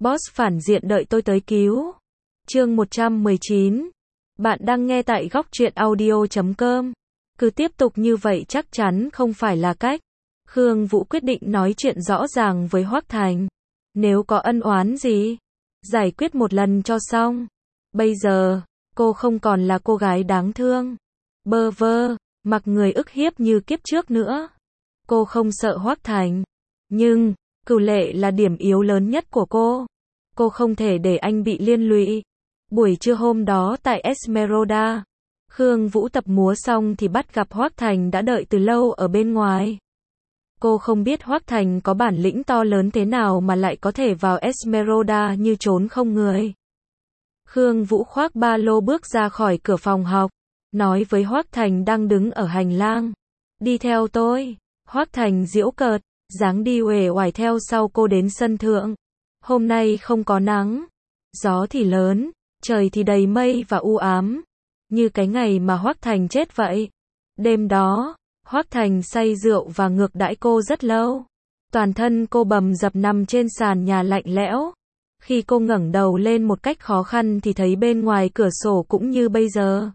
Boss phản diện đợi tôi tới cứu. Chương 119. Bạn đang nghe tại góc truyện audio.com. Cứ tiếp tục như vậy chắc chắn không phải là cách. Khương Vũ quyết định nói chuyện rõ ràng với Hoắc Thành. Nếu có ân oán gì, giải quyết một lần cho xong. Bây giờ, cô không còn là cô gái đáng thương, bơ vơ, mặc người ức hiếp như kiếp trước nữa. Cô không sợ Hoắc Thành, nhưng Cửu Lệ là điểm yếu lớn nhất của cô. Cô không thể để anh bị liên lụy. Buổi trưa hôm đó tại Esmeralda, Khương Vũ tập múa xong thì bắt gặp Hoắc Thành đã đợi từ lâu ở bên ngoài. Cô không biết Hoắc Thành có bản lĩnh to lớn thế nào mà lại có thể vào Esmeralda như trốn không người. Khương Vũ khoác ba lô bước ra khỏi cửa phòng học, nói với Hoắc Thành đang đứng ở hành lang. Đi theo tôi. Hoắc Thành giễu cợt, dáng đi uể oải theo sau cô đến sân thượng. Hôm nay không có nắng, gió thì lớn, trời thì đầy mây và u ám, như cái ngày mà Hoắc Thành chết vậy. Đêm đó, Hoắc Thành say rượu và ngược đãi cô rất lâu. Toàn thân cô bầm dập nằm trên sàn nhà lạnh lẽo. Khi cô ngẩng đầu lên một cách khó khăn thì thấy bên ngoài cửa sổ cũng như bây giờ.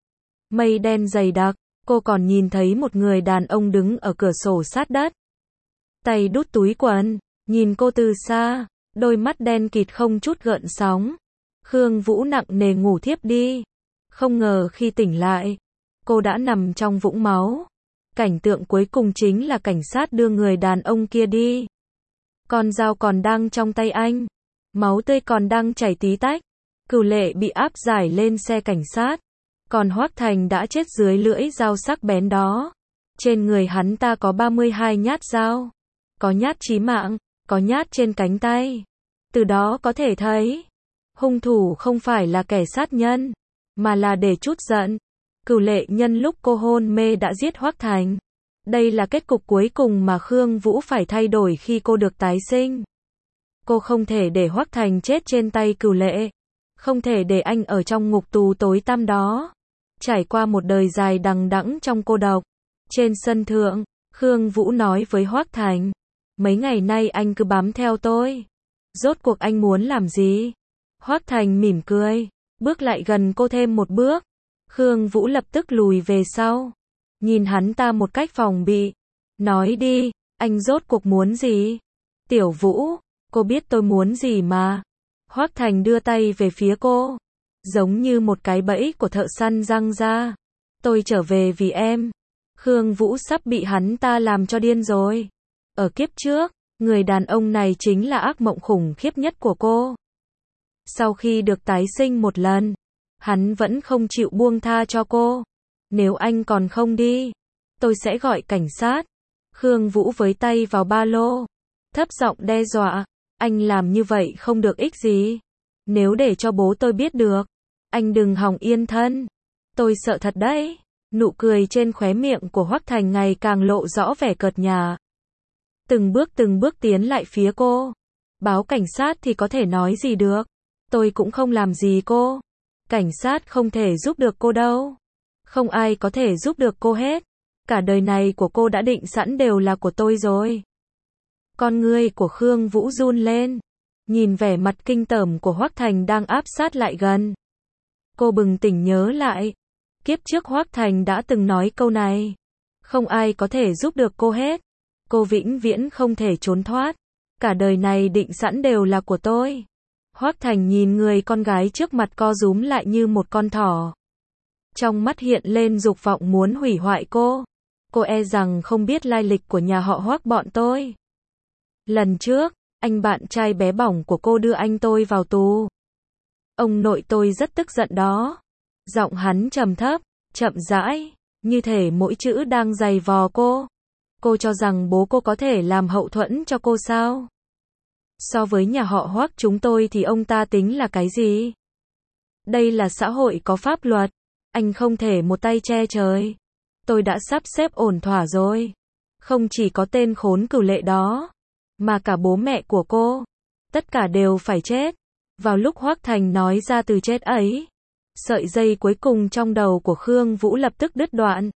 Mây đen dày đặc, cô còn nhìn thấy một người đàn ông đứng ở cửa sổ sát đất. Tay đút túi quần, nhìn cô từ xa, đôi mắt đen kịt không chút gợn sóng. Khương Vũ nặng nề ngủ thiếp đi. Không ngờ khi tỉnh lại, cô đã nằm trong vũng máu. Cảnh tượng cuối cùng chính là cảnh sát đưa người đàn ông kia đi. Con dao còn đang trong tay anh. Máu tươi còn đang chảy tí tách. Cửu Lệ bị áp giải lên xe cảnh sát. Còn Hoắc Thành đã chết dưới lưỡi dao sắc bén đó. Trên người hắn ta có 32 nhát dao. Có nhát chí mạng, có nhát trên cánh tay. Từ đó có thể thấy, hung thủ không phải là kẻ sát nhân, mà là để trút giận. Cửu Lệ nhân lúc cô hôn mê đã giết Hoắc Thành. Đây là kết cục cuối cùng mà Khương Vũ phải thay đổi khi cô được tái sinh. Cô không thể để Hoắc Thành chết trên tay Cửu Lệ. Không thể để anh ở trong ngục tù tối tăm đó. Trải qua một đời dài đằng đẵng trong cô độc. Trên sân thượng, Khương Vũ nói với Hoắc Thành. Mấy ngày nay anh cứ bám theo tôi. Rốt cuộc anh muốn làm gì? Hoắc Thành mỉm cười, bước lại gần cô thêm một bước. Khương Vũ lập tức lùi về sau. Nhìn hắn ta một cách phòng bị. Nói đi, anh rốt cuộc muốn gì? Tiểu Vũ, cô biết tôi muốn gì mà. Hoắc Thành đưa tay về phía cô. Giống như một cái bẫy của thợ săn giăng ra. Tôi trở về vì em. Khương Vũ sắp bị hắn ta làm cho điên rồi. Ở kiếp trước, người đàn ông này chính là ác mộng khủng khiếp nhất của cô. Sau khi được tái sinh một lần, hắn vẫn không chịu buông tha cho cô. Nếu anh còn không đi, tôi sẽ gọi cảnh sát. Khương Vũ với tay vào ba lô, thấp giọng đe dọa. Anh làm như vậy không được ích gì. Nếu để cho bố tôi biết được, anh đừng hòng yên thân. Tôi sợ thật đấy. Nụ cười trên khóe miệng của Hoắc Thành ngày càng lộ rõ vẻ cợt nhả. Từng bước tiến lại phía cô. Báo cảnh sát thì có thể nói gì được. Tôi cũng không làm gì cô. Cảnh sát không thể giúp được cô đâu. Không ai có thể giúp được cô hết. Cả đời này của cô đã định sẵn đều là của tôi rồi. Con ngươi của Khương Vũ run lên. Nhìn vẻ mặt kinh tởm của Hoắc Thành đang áp sát lại gần. Cô bừng tỉnh nhớ lại. Kiếp trước Hoắc Thành đã từng nói câu này. Không ai có thể giúp được cô hết. Cô vĩnh viễn không thể trốn thoát. Cả đời này định sẵn đều là của tôi. Hoắc Thành nhìn người con gái trước mặt co rúm lại như một con thỏ. Trong mắt hiện lên dục vọng muốn hủy hoại cô. Cô e rằng không biết lai lịch của nhà họ Hoắc bọn tôi. Lần trước, anh bạn trai bé bỏng của cô đưa anh tôi vào tù. Ông nội tôi rất tức giận đó. Giọng hắn trầm thấp, chậm rãi, như thể mỗi chữ đang giày vò cô. Cô cho rằng bố cô có thể làm hậu thuẫn cho cô sao? So với nhà họ Hoắc chúng tôi thì ông ta tính là cái gì? Đây là xã hội có pháp luật. Anh không thể một tay che trời. Tôi đã sắp xếp ổn thỏa rồi. Không chỉ có tên khốn Cửu Lệ đó, mà cả bố mẹ của cô. Tất cả đều phải chết. Vào lúc Hoắc Thành nói ra từ chết ấy, sợi dây cuối cùng trong đầu của Khương Vũ lập tức đứt đoạn.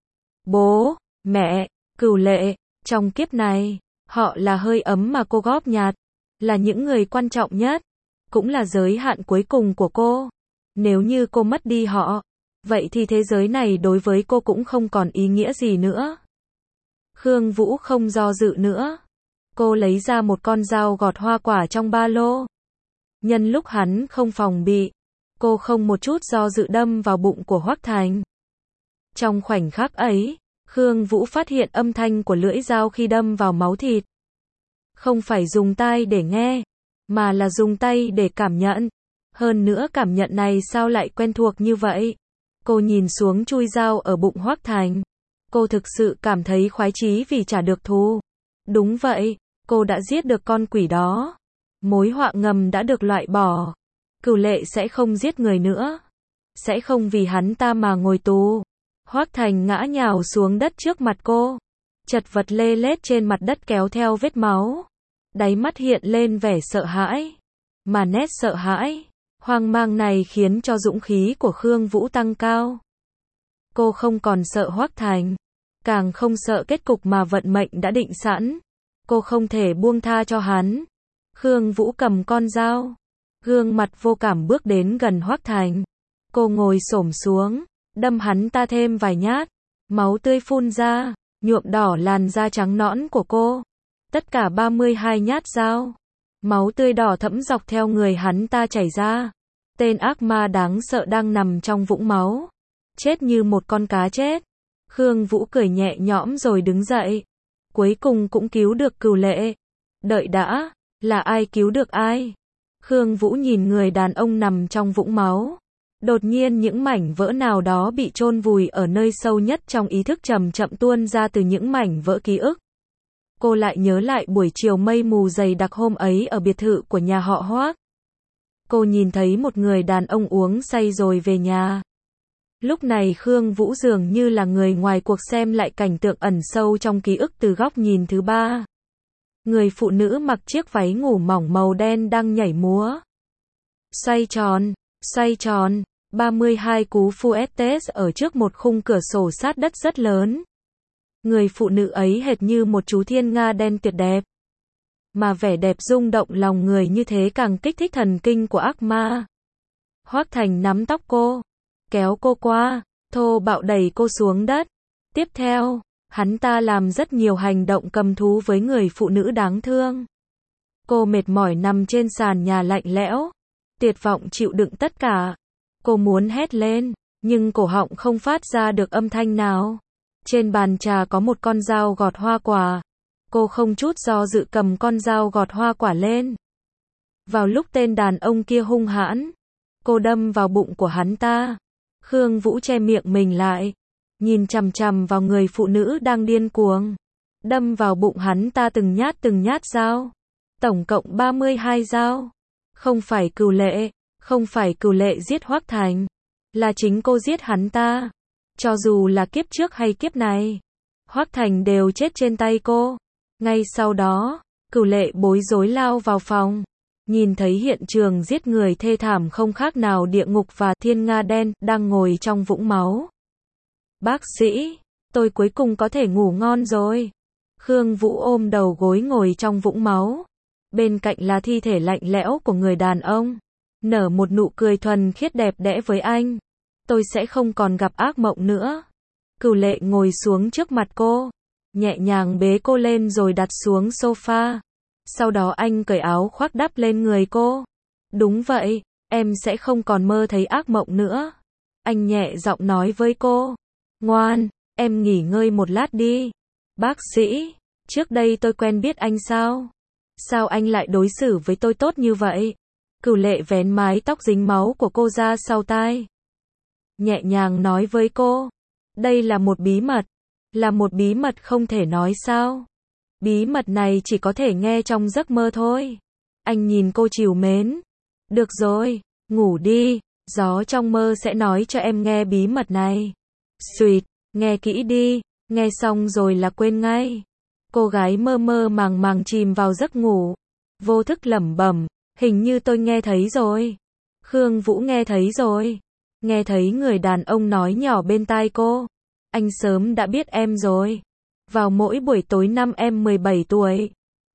Bố, mẹ, Cửu Lệ, trong kiếp này, họ là hơi ấm mà cô góp nhặt. là những người quan trọng nhất, cũng là giới hạn cuối cùng của cô. Nếu như cô mất đi họ, vậy thì thế giới này đối với cô cũng không còn ý nghĩa gì nữa. Khương Vũ không do dự nữa. Cô lấy ra một con dao gọt hoa quả trong ba lô. Nhân lúc hắn không phòng bị, cô không một chút do dự đâm vào bụng của Hoắc Thành. Trong khoảnh khắc ấy, Khương Vũ phát hiện âm thanh của lưỡi dao khi đâm vào máu thịt. Không phải dùng tai để nghe, mà là dùng tay để cảm nhận. Hơn nữa cảm nhận này sao lại quen thuộc như vậy? Cô nhìn xuống chui dao ở bụng Hoắc Thành. Cô thực sự cảm thấy khoái chí vì trả được thù. Đúng vậy, cô đã giết được con quỷ đó. Mối họa ngầm đã được loại bỏ. Cửu Lệ sẽ không giết người nữa. Sẽ không vì hắn ta mà ngồi tù. Hoắc Thành ngã nhào xuống đất trước mặt cô. Chật vật lê lết trên mặt đất kéo theo vết máu. Đáy mắt hiện lên vẻ sợ hãi. Mà nét sợ hãi, hoang mang này khiến cho dũng khí của Khương Vũ tăng cao. Cô không còn sợ Hoắc Thành, càng không sợ kết cục mà vận mệnh đã định sẵn. Cô không thể buông tha cho hắn. Khương Vũ cầm con dao, gương mặt vô cảm bước đến gần Hoắc Thành. Cô ngồi xổm xuống, đâm hắn ta thêm vài nhát. Máu tươi phun ra, nhuộm đỏ làn da trắng nõn của cô. Tất cả 32 nhát dao. Máu tươi đỏ thẫm dọc theo người hắn ta chảy ra. Tên ác ma đáng sợ đang nằm trong vũng máu. Chết như một con cá chết. Khương Vũ cười nhẹ nhõm rồi đứng dậy. Cuối cùng cũng cứu được Cửu Lệ. Đợi đã, là ai cứu được ai? Khương Vũ nhìn người đàn ông nằm trong vũng máu. Đột nhiên những mảnh vỡ nào đó bị chôn vùi ở nơi sâu nhất trong ý thức chậm chậm tuôn ra từ những mảnh vỡ ký ức. Cô lại nhớ lại buổi chiều mây mù dày đặc hôm ấy ở biệt thự của nhà họ Hoắc. Cô nhìn thấy một người đàn ông uống say rồi về nhà. Lúc này Khương Vũ dường như là người ngoài cuộc xem lại cảnh tượng ẩn sâu trong ký ức từ góc nhìn thứ ba. Người phụ nữ mặc chiếc váy ngủ mỏng màu đen đang nhảy múa. Xoay tròn, 32 cú Fuetes ở trước một khung cửa sổ sát đất rất lớn. Người phụ nữ ấy hệt như một chú thiên nga đen tuyệt đẹp. Mà vẻ đẹp rung động lòng người như thế càng kích thích thần kinh của ác ma. Hoắc Thành nắm tóc cô, kéo cô qua, thô bạo đẩy cô xuống đất. Tiếp theo, hắn ta làm rất nhiều hành động cầm thú với người phụ nữ đáng thương. Cô mệt mỏi nằm trên sàn nhà lạnh lẽo, tuyệt vọng chịu đựng tất cả. Cô muốn hét lên, nhưng cổ họng không phát ra được âm thanh nào. Trên bàn trà có một con dao gọt hoa quả. Cô không chút do dự cầm con dao gọt hoa quả lên. Vào lúc tên đàn ông kia hung hãn, cô đâm vào bụng của hắn ta. Khương Vũ che miệng mình lại, nhìn chằm chằm vào người phụ nữ đang điên cuồng. Đâm vào bụng hắn ta từng nhát dao. Tổng cộng 32 dao. Không phải Cửu Lệ giết Hoắc Thành. Là chính cô giết hắn ta. Cho dù là kiếp trước hay kiếp này, Hoắc Thành đều chết trên tay cô. Ngay sau đó, Cửu Lệ bối rối lao vào phòng. Nhìn thấy hiện trường giết người thê thảm không khác nào địa ngục và thiên nga đen đang ngồi trong vũng máu. Bác sĩ, tôi cuối cùng có thể ngủ ngon rồi. Khương Vũ ôm đầu gối ngồi trong vũng máu. Bên cạnh là thi thể lạnh lẽo của người đàn ông. Nở một nụ cười thuần khiết đẹp đẽ với anh. Tôi sẽ không còn gặp ác mộng nữa. Cửu Lệ ngồi xuống trước mặt cô, nhẹ nhàng bế cô lên rồi đặt xuống sofa. Sau đó anh cởi áo khoác đắp lên người cô. Đúng vậy, em sẽ không còn mơ thấy ác mộng nữa. Anh nhẹ giọng nói với cô. Ngoan, em nghỉ ngơi một lát đi. Bác sĩ, trước đây tôi quen biết anh sao? Sao anh lại đối xử với tôi tốt như vậy? Cửu Lệ vén mái tóc dính máu của cô ra sau tai. Nhẹ nhàng nói với cô. Đây là một bí mật. Là một bí mật không thể nói sao? Bí mật này chỉ có thể nghe trong giấc mơ thôi. Anh nhìn cô trìu mến. Được rồi, ngủ đi. Gió trong mơ sẽ nói cho em nghe bí mật này. Xuyệt, nghe kỹ đi. Nghe xong rồi là quên ngay. Cô gái mơ mơ màng màng chìm vào giấc ngủ. Vô thức lẩm bẩm. Hình như tôi nghe thấy rồi. Khương Vũ nghe thấy rồi. Nghe thấy người đàn ông nói nhỏ bên tai cô. Anh sớm đã biết em rồi. Vào mỗi buổi tối năm em 17 tuổi,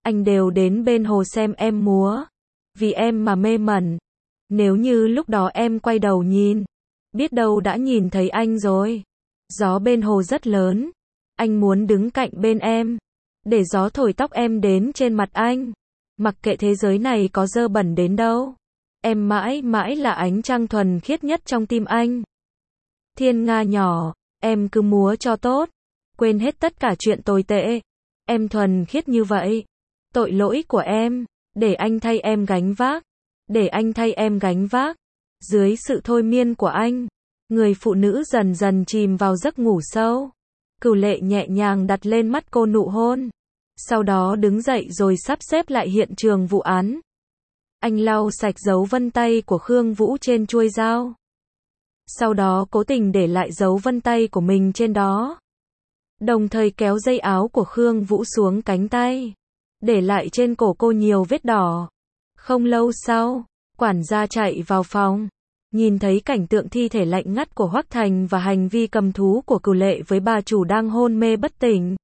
anh đều đến bên hồ xem em múa. Vì em mà mê mẩn. Nếu như lúc đó em quay đầu nhìn, biết đâu đã nhìn thấy anh rồi. Gió bên hồ rất lớn. Anh muốn đứng cạnh bên em, để gió thổi tóc em đến trên mặt anh. Mặc kệ thế giới này có dơ bẩn đến đâu, em mãi mãi là ánh trăng thuần khiết nhất trong tim anh. Thiên nga nhỏ, em cứ múa cho tốt, quên hết tất cả chuyện tồi tệ. Em thuần khiết như vậy, tội lỗi của em, để anh thay em gánh vác. Để anh thay em gánh vác. Dưới sự thôi miên của anh, người phụ nữ dần dần chìm vào giấc ngủ sâu. Cửu Lệ nhẹ nhàng đặt lên mắt cô nụ hôn. Sau đó đứng dậy rồi sắp xếp lại hiện trường vụ án. Anh lau sạch dấu vân tay của Khương Vũ trên chuôi dao. Sau đó cố tình để lại dấu vân tay của mình trên đó. Đồng thời kéo dây áo của Khương Vũ xuống cánh tay, để lại trên cổ cô nhiều vết đỏ. Không lâu sau, quản gia chạy vào phòng, nhìn thấy cảnh tượng thi thể lạnh ngắt của Hoắc Thành và hành vi cầm thú của Cửu Lệ với bà chủ đang hôn mê bất tỉnh.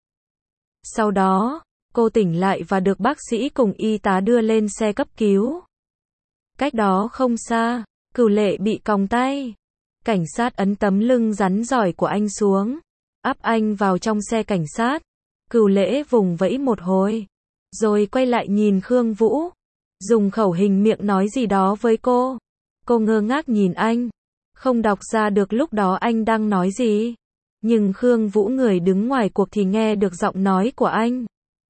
Sau đó, cô tỉnh lại và được bác sĩ cùng y tá đưa lên xe cấp cứu. Cách đó không xa, Cửu Lệ bị còng tay. Cảnh sát ấn tấm lưng rắn giỏi của anh xuống, áp anh vào trong xe cảnh sát. Cửu Lệ vùng vẫy một hồi, rồi quay lại nhìn Khương Vũ, dùng khẩu hình miệng nói gì đó với cô. Cô ngơ ngác nhìn anh, không đọc ra được lúc đó anh đang nói gì. Nhưng Khương Vũ người đứng ngoài cuộc thì nghe được giọng nói của anh.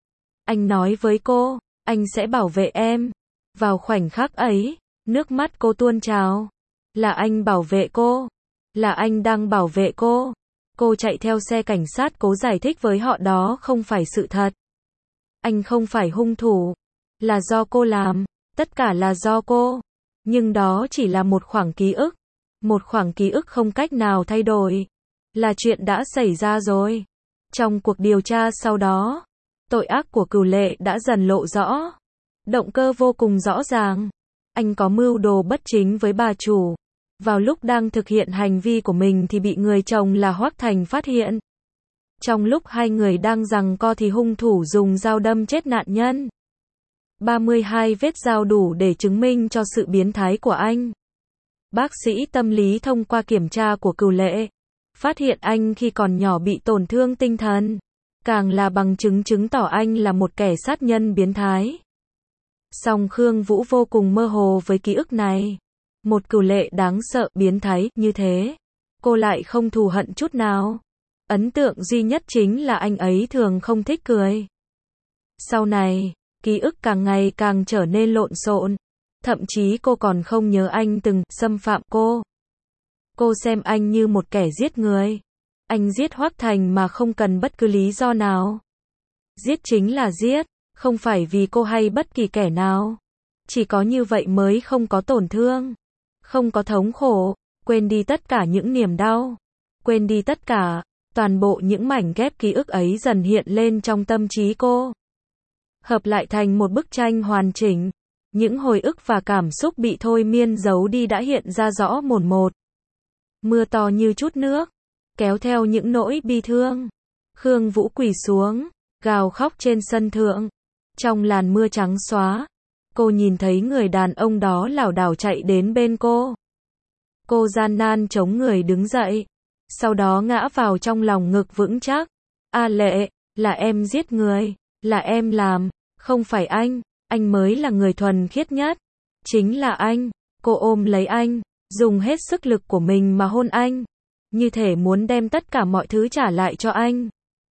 Anh nói với cô, anh sẽ bảo vệ em. Vào khoảnh khắc ấy, nước mắt cô tuôn trào. Là anh bảo vệ cô. Là anh đang bảo vệ cô. Cô chạy theo xe cảnh sát cố giải thích với họ đó không phải sự thật. Anh không phải hung thủ. Là do cô làm. Tất cả là do cô. Nhưng đó chỉ là một khoảng ký ức. Một khoảng ký ức không cách nào thay đổi. Là chuyện đã xảy ra rồi. Trong cuộc điều tra sau đó, tội ác của Cửu Lệ đã dần lộ rõ. Động cơ vô cùng rõ ràng. Anh có mưu đồ bất chính với bà chủ. Vào lúc đang thực hiện hành vi của mình thì bị người chồng là Hoắc Thành phát hiện. Trong lúc hai người đang giằng co thì hung thủ dùng dao đâm chết nạn nhân. 32 vết dao đủ để chứng minh cho sự biến thái của anh. Bác sĩ tâm lý thông qua kiểm tra của Cửu Lệ, phát hiện anh khi còn nhỏ bị tổn thương tinh thần. Càng là bằng chứng chứng tỏ anh là một kẻ sát nhân biến thái. Song Khương Vũ vô cùng mơ hồ với ký ức này. Một Cửu Lệ đáng sợ, biến thái, như thế. Cô lại không thù hận chút nào. Ấn tượng duy nhất chính là anh ấy thường không thích cười. Sau này, ký ức càng ngày càng trở nên lộn xộn. Thậm chí cô còn không nhớ anh từng xâm phạm cô. Cô xem anh như một kẻ giết người. Anh giết Hoắc Thành mà không cần bất cứ lý do nào. Giết chính là giết, không phải vì cô hay bất kỳ kẻ nào. Chỉ có như vậy mới không có tổn thương, không có thống khổ, quên đi tất cả những niềm đau. Quên đi tất cả, toàn bộ những mảnh ghép ký ức ấy dần hiện lên trong tâm trí cô. Hợp lại thành một bức tranh hoàn chỉnh. Những hồi ức và cảm xúc bị thôi miên giấu đi đã hiện ra rõ một một. Mưa to như chút nước, kéo theo những nỗi bi thương. Khương Vũ quỳ xuống, gào khóc trên sân thượng. Trong làn mưa trắng xóa, cô nhìn thấy người đàn ông đó lảo đảo chạy đến bên cô. Cô gian nan chống người đứng dậy, sau đó ngã vào trong lòng ngực vững chắc. A Lệ, là em giết người, là em làm, không phải anh mới là người thuần khiết nhất. Chính là anh. Cô ôm lấy anh, dùng hết sức lực của mình mà hôn anh, như thể muốn đem tất cả mọi thứ trả lại cho anh.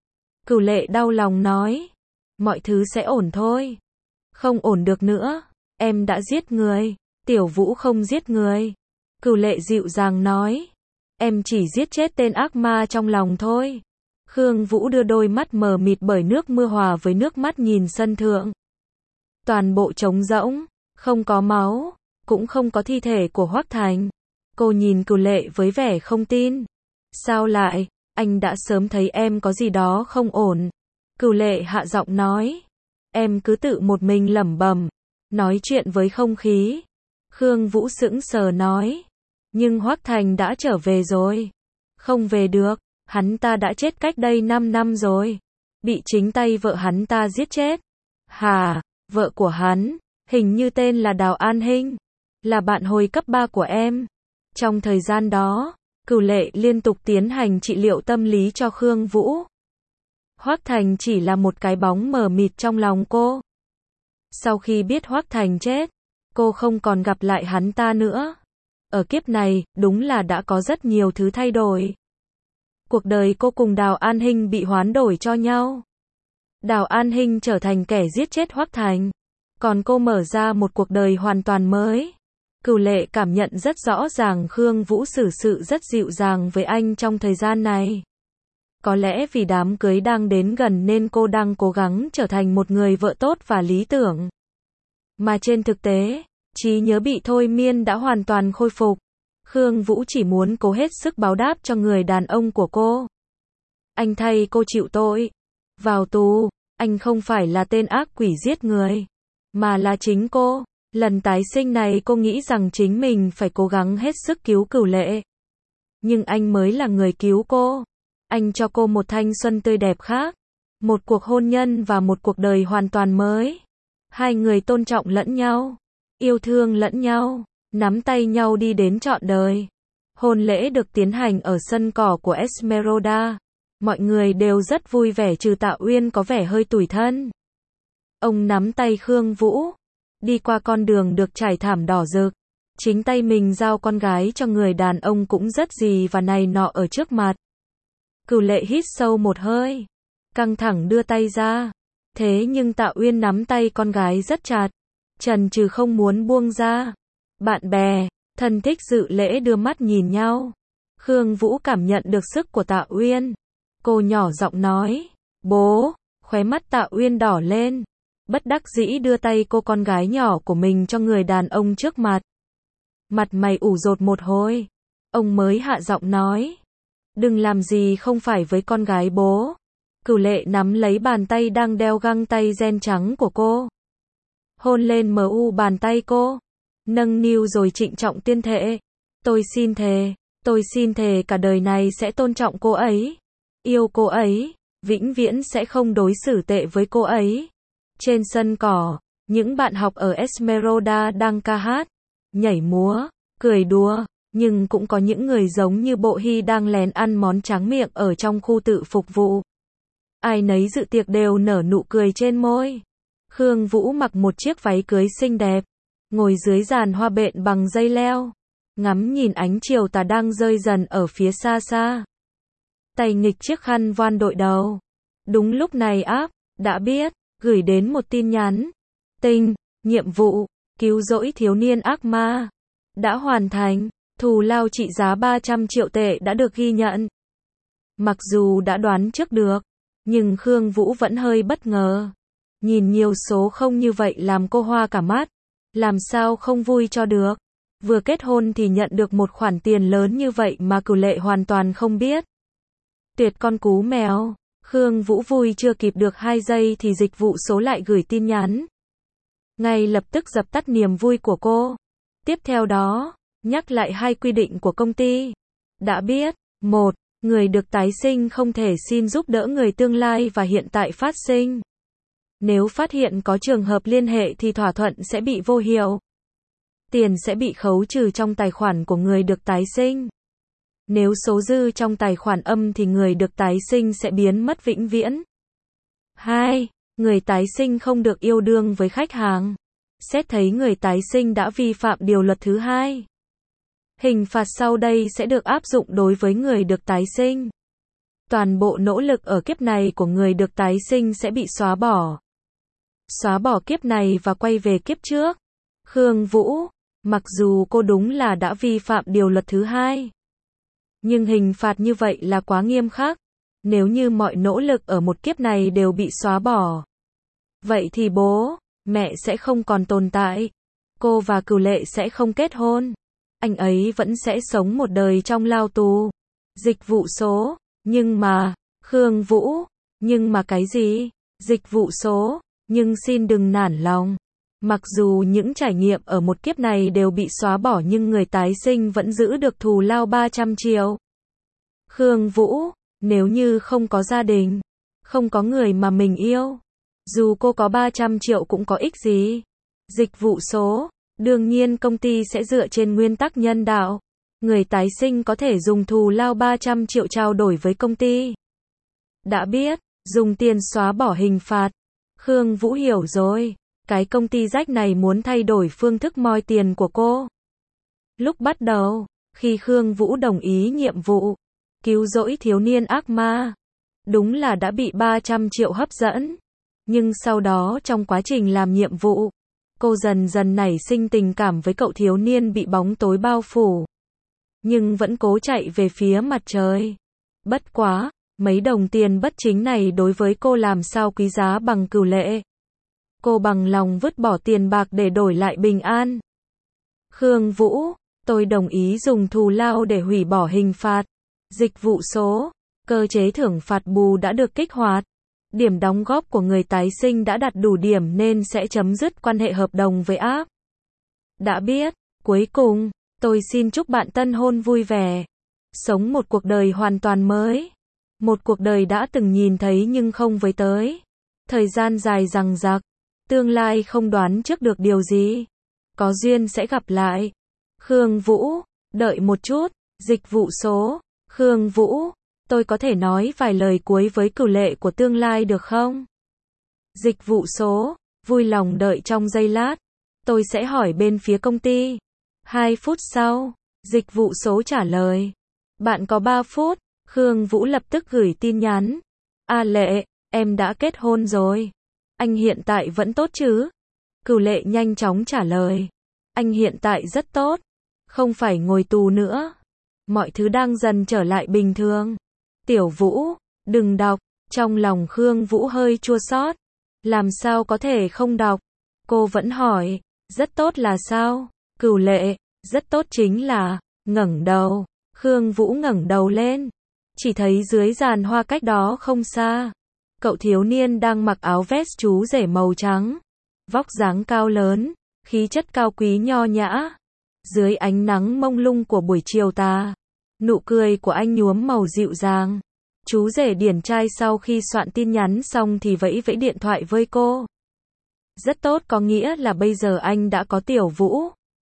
Cửu Lệ đau lòng nói, mọi thứ sẽ ổn thôi. Không ổn được nữa, em đã giết người, Tiểu Vũ không giết người. Cửu Lệ dịu dàng nói, em chỉ giết chết tên ác ma trong lòng thôi. Khương Vũ đưa đôi mắt mờ mịt bởi nước mưa hòa với nước mắt nhìn sân thượng. Toàn bộ trống rỗng, không có máu, cũng không có thi thể của Hoắc Thành. Cô nhìn Cửu Lệ với vẻ không tin. Sao lại, anh đã sớm thấy em có gì đó không ổn. Cửu Lệ hạ giọng nói. Em cứ tự một mình lẩm bẩm, nói chuyện với không khí. Khương Vũ sững sờ nói. Nhưng Hoắc Thành đã trở về rồi. Không về được, hắn ta đã chết cách đây 5 năm rồi. Bị chính tay vợ hắn ta giết chết. Hà, vợ của hắn, hình như tên là Đào An Hinh, là bạn hồi cấp 3 của em. Trong thời gian đó, Cửu Lệ liên tục tiến hành trị liệu tâm lý cho Khương Vũ. Hoắc Thành chỉ là một cái bóng mờ mịt trong lòng cô. Sau khi biết Hoắc Thành chết, cô không còn gặp lại hắn ta nữa. Ở kiếp này, đúng là đã có rất nhiều thứ thay đổi. Cuộc đời cô cùng Đào An Hinh bị hoán đổi cho nhau. Đào An Hinh trở thành kẻ giết chết Hoắc Thành, còn cô mở ra một cuộc đời hoàn toàn mới. Cửu Lệ cảm nhận rất rõ ràng Khương Vũ xử sự rất dịu dàng với anh trong thời gian này. Có lẽ vì đám cưới đang đến gần nên cô đang cố gắng trở thành một người vợ tốt và lý tưởng. Mà trên thực tế, trí nhớ bị thôi miên đã hoàn toàn khôi phục. Khương Vũ chỉ muốn cố hết sức báo đáp cho người đàn ông của cô. Anh thay cô chịu tội. Vào tù, anh không phải là tên ác quỷ giết người, mà là chính cô. Lần tái sinh này cô nghĩ rằng chính mình phải cố gắng hết sức cứu Cửu Lệ. Nhưng anh mới là người cứu cô. Anh cho cô một thanh xuân tươi đẹp khác, một cuộc hôn nhân và một cuộc đời hoàn toàn mới. Hai người tôn trọng lẫn nhau, yêu thương lẫn nhau, nắm tay nhau đi đến trọn đời. Hôn lễ được tiến hành ở sân cỏ của Esmeralda. Mọi người đều rất vui vẻ trừ Tạ Uyên có vẻ hơi tủi thân. Ông nắm tay Khương Vũ, đi qua con đường được trải thảm đỏ rực. Chính tay mình giao con gái cho người đàn ông cũng rất gì và này nọ ở trước mặt. Cửu Lệ hít sâu một hơi, căng thẳng đưa tay ra. Thế nhưng Tạ Uyên nắm tay con gái rất chặt, chần chừ không muốn buông ra. Bạn bè, thân thích dự lễ đưa mắt nhìn nhau. Khương Vũ cảm nhận được sức của Tạ Uyên. Cô nhỏ giọng nói, bố, khóe mắt Tạ Uyên đỏ lên. Bất đắc dĩ đưa tay cô con gái nhỏ của mình cho người đàn ông trước mặt. Mặt mày ủ rột một hồi, ông mới hạ giọng nói, đừng làm gì không phải với con gái bố. Cửu Lệ nắm lấy bàn tay đang đeo găng tay ren trắng của cô, hôn lên bàn tay cô, nâng niu rồi trịnh trọng tuyên thệ. Tôi xin thề cả đời này sẽ tôn trọng cô ấy, yêu cô ấy, vĩnh viễn sẽ không đối xử tệ với cô ấy. Trên sân cỏ, những bạn học ở Esmeralda đang ca hát, nhảy múa, cười đùa, nhưng cũng có những người giống như Bộ Hy đang lén ăn món tráng miệng ở trong khu tự phục vụ. Ai nấy dự tiệc đều nở nụ cười trên môi. Khương Vũ mặc một chiếc váy cưới xinh đẹp, ngồi dưới giàn hoa bện bằng dây leo, ngắm nhìn ánh chiều tà đang rơi dần ở phía xa xa. Tay nghịch chiếc khăn voan đội đầu. Đúng lúc này app đã biết gửi đến một tin nhắn. Nhiệm vụ cứu rỗi thiếu niên ác ma đã hoàn thành, thù lao trị giá 300 triệu tệ đã được ghi nhận. Mặc dù đã đoán trước được, nhưng Khương Vũ vẫn hơi bất ngờ. Nhìn nhiều số không như vậy làm cô hoa cả mắt. Làm sao không vui cho được. Vừa kết hôn thì nhận được một khoản tiền lớn như vậy mà Cửu Lệ hoàn toàn không biết. Tuyệt con cú mèo. Khương Vũ vui chưa kịp được 2 giây thì dịch vụ số lại gửi tin nhắn. Ngay lập tức dập tắt niềm vui của cô. Tiếp theo đó, nhắc lại 2 quy định của công ty. Đã biết, 1. Người được tái sinh không thể xin giúp đỡ người tương lai và hiện tại phát sinh. Nếu phát hiện có trường hợp liên hệ thì thỏa thuận sẽ bị vô hiệu. Tiền sẽ bị khấu trừ trong tài khoản của người được tái sinh. Nếu số dư trong tài khoản âm thì người được tái sinh sẽ biến mất vĩnh viễn. 2. Người tái sinh không được yêu đương với khách hàng. Xét thấy người tái sinh đã vi phạm điều luật thứ 2. Hình phạt sau đây sẽ được áp dụng đối với người được tái sinh. Toàn bộ nỗ lực ở kiếp này của người được tái sinh sẽ bị xóa bỏ. Xóa bỏ kiếp này và quay về kiếp trước. Khương Vũ, mặc dù cô đúng là đã vi phạm điều luật thứ 2. Nhưng hình phạt như vậy là quá nghiêm khắc. Nếu như mọi nỗ lực ở một kiếp này đều bị xóa bỏ, vậy thì bố, mẹ sẽ không còn tồn tại. Cô và Cửu Lệ sẽ không kết hôn. Anh ấy vẫn sẽ sống một đời trong lao tù. Dịch vụ số. Nhưng mà, Khương Vũ, nhưng mà cái gì? Dịch vụ số, nhưng xin đừng nản lòng. Mặc dù những trải nghiệm ở một kiếp này đều bị xóa bỏ nhưng người tái sinh vẫn giữ được thù lao 300 triệu. Khương Vũ, nếu như không có gia đình, không có người mà mình yêu, Dù cô có 300 triệu cũng có ích gì. Dịch vụ số, đương nhiên công ty sẽ dựa trên nguyên tắc nhân đạo. Người tái sinh có thể dùng thù lao 300 triệu trao đổi với công ty. Đã biết, dùng tiền xóa bỏ hình phạt. Khương Vũ hiểu rồi, cái công ty rách này muốn thay đổi phương thức moi tiền của cô. Lúc bắt đầu, khi Khương Vũ đồng ý nhiệm vụ, cứu rỗi thiếu niên ác ma, đúng là đã bị 300 triệu hấp dẫn. Nhưng sau đó trong quá trình làm nhiệm vụ, cô dần dần nảy sinh tình cảm với cậu thiếu niên bị bóng tối bao phủ. Nhưng vẫn cố chạy về phía mặt trời. Bất quá, mấy đồng tiền bất chính này đối với cô làm sao quý giá bằng Cửu Lệ. Cô bằng lòng vứt bỏ tiền bạc để đổi lại bình an. Khương Vũ, tôi đồng ý dùng thù lao để hủy bỏ hình phạt. Dịch vụ số, cơ chế thưởng phạt bù đã được kích hoạt. Điểm đóng góp của người tái sinh đã đạt đủ điểm nên sẽ chấm dứt quan hệ hợp đồng với app. Đã biết, cuối cùng, tôi xin chúc bạn tân hôn vui vẻ. Sống một cuộc đời hoàn toàn mới. Một cuộc đời đã từng nhìn thấy nhưng không với tới. Thời gian dài dằng dặc. Tương lai không đoán trước được điều gì. Có duyên sẽ gặp lại. Khương Vũ, đợi một chút. Dịch vụ số, Khương Vũ, tôi có thể nói vài lời cuối với Cửu Lệ của tương lai được không? Dịch vụ số, vui lòng đợi trong giây lát. Tôi sẽ hỏi bên phía công ty. 2 phút sau, dịch vụ số trả lời. Bạn có 3 phút. Khương Vũ lập tức gửi tin nhắn. A Lệ, em đã kết hôn rồi. Anh hiện tại vẫn tốt chứ? Cửu Lệ nhanh chóng trả lời. Anh hiện tại rất tốt. Không phải ngồi tù nữa. Mọi thứ đang dần trở lại bình thường. Tiểu Vũ, đừng đọc. Trong lòng Khương Vũ hơi chua xót. Làm sao có thể không đọc? Cô vẫn hỏi. Rất tốt là sao? Cửu Lệ, rất tốt chính là, ngẩng đầu. Khương Vũ ngẩng đầu lên. Chỉ thấy dưới giàn hoa cách đó không xa. Cậu thiếu niên đang mặc áo vest chú rể màu trắng. Vóc dáng cao lớn, khí chất cao quý nho nhã. Dưới ánh nắng mông lung của buổi chiều tà, nụ cười của anh nhuốm màu dịu dàng. Chú rể điển trai sau khi soạn tin nhắn xong thì vẫy vẫy điện thoại với cô. Rất tốt có nghĩa là bây giờ anh đã có Tiểu Vũ.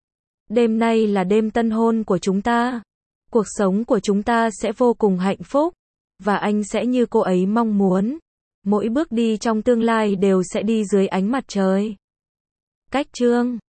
Đêm nay là đêm tân hôn của chúng ta. Cuộc sống của chúng ta sẽ vô cùng hạnh phúc. Và anh sẽ như cô ấy mong muốn. Mỗi bước đi trong tương lai đều sẽ đi dưới ánh mặt trời. Cách chương